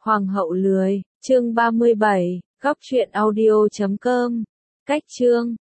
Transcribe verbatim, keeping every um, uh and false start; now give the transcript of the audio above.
Hoàng hậu lười, chương ba mươi bảy, góc truyện audio chấm com. Cách chương